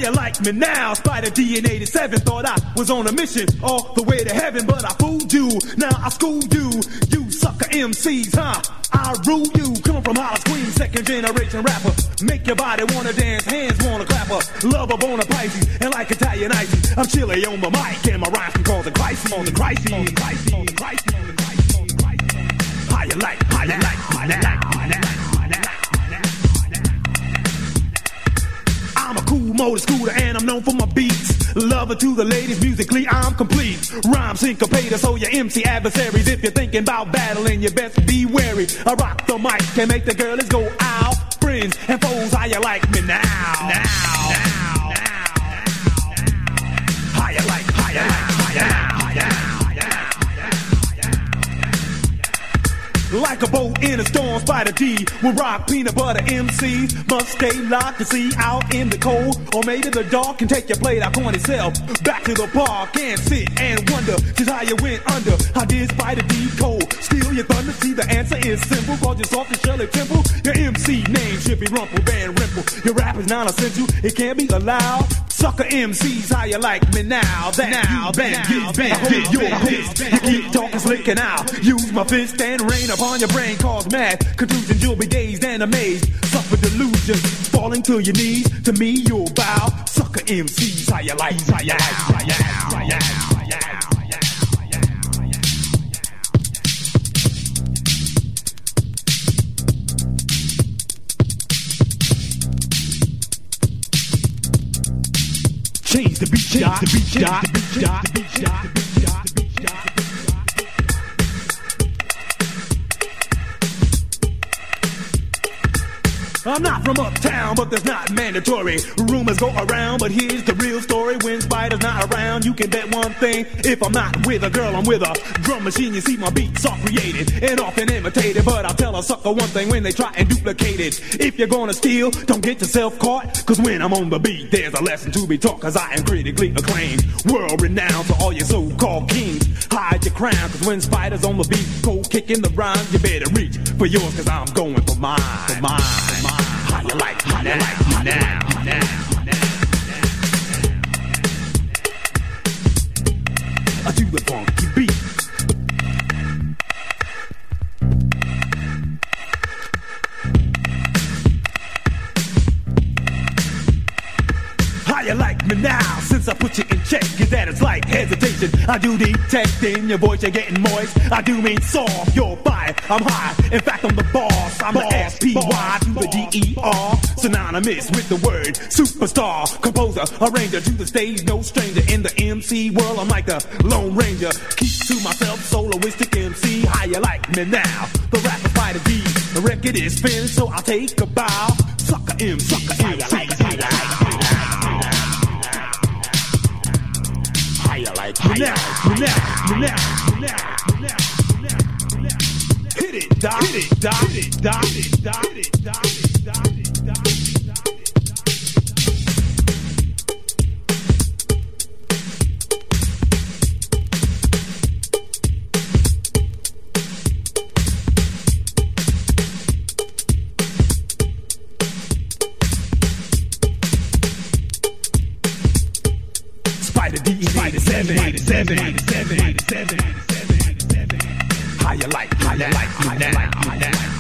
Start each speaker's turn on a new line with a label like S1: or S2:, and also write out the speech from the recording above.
S1: you like me now? Spider D in 87 thought I was on a mission all the way to heaven, but I fooled you. Now I schooled you, you sucker MCs, huh? I rule you, coming from Hollis Queens, second generation rapper. Make your body wanna dance, hands wanna clap her. Love a bona Pisces, and like Italian ices, I'm chilly on the mic, and my rhymes can cause a crisis. On the crisis, on the crisis, on the crisis, on the crisis, on the crisis. How you like, how you like, how you like, how you like. I'm a cool motor scooter and I'm known for my beats. Lover to the ladies, musically I'm complete. Rhyme syncopator, so your MC adversaries. If you're thinking about battling, you best be wary. I rock the mic and make the girlies go out. Friends and foes, how you like me now? Now. How you like, how you like, how you like, how you like. Like a boat in a storm, Spider D will rock peanut butter MCs. Must stay locked to see out in the cold, or maybe the dark, and take your plate out on itself. Back to the park and sit and wonder just how you went under. How did Spider D cold steal your thunder? See, the answer is simple, cause you're soft and Shirley Temple. Your MC name should be Rumple Van Rimple. Your rap is non-essential, it can't be allowed. Sucker MCs, how you like me now? That now, get your pissed. You keep talking slick and I'll use my fist and rain upon your brain, cause mad contusions. You'll be dazed and amazed, suffer delusion, falling to your knees. To me you'll bow. Sucker MCs, how you like, how you like, how you like, how you like, how you like. Change the beat, change the beat, change the beat, change the beat, change the beat. I'm not from uptown, but that's not mandatory. Rumors go around, but here's the real story. When Spider's not around, you can bet one thing. If I'm not with a girl, I'm with a drum machine. You see, my beats are created and often imitated, but I'll tell a sucker one thing when they try and duplicate it. If you're gonna steal, don't get yourself caught, cause when I'm on the beat, there's a lesson to be taught. Cause I am critically acclaimed, world renowned to all your so-called kings. Hide your crown, cause when Spider's on the beat, go kicking the rhyme, you better reach for yours, cause I'm going for mine, for mine, for mine. How you like, how you like, how you now, now. I do the funky beat. How you like me now? Since I put you in check, is that it's like hesitation. I do detect in your voice, you're getting moist. I do mean soft, you're fire, I'm high. In fact, I'm the boss, I'm the S-P-Y to the D-E-R. Synonymous with the word superstar. Composer, arranger to the stage, no stranger. In the MC world, I'm like the Lone Ranger. Keep to myself, soloistic MC. How you like me now? The rapper Spider D. The record is finished, so I'll take a bow. Sucker MC, sucker MC. How you like, how you like, how you like. How you like, how you like, hit it, doc, hit it, doc, hit it, doc, hit it, doc, hit it, doc, hit it, doc, hit it, doc, hit it, doc. Spider D, Spider 7, 7, 7, 7. How you like, how you like, how you like, how you like.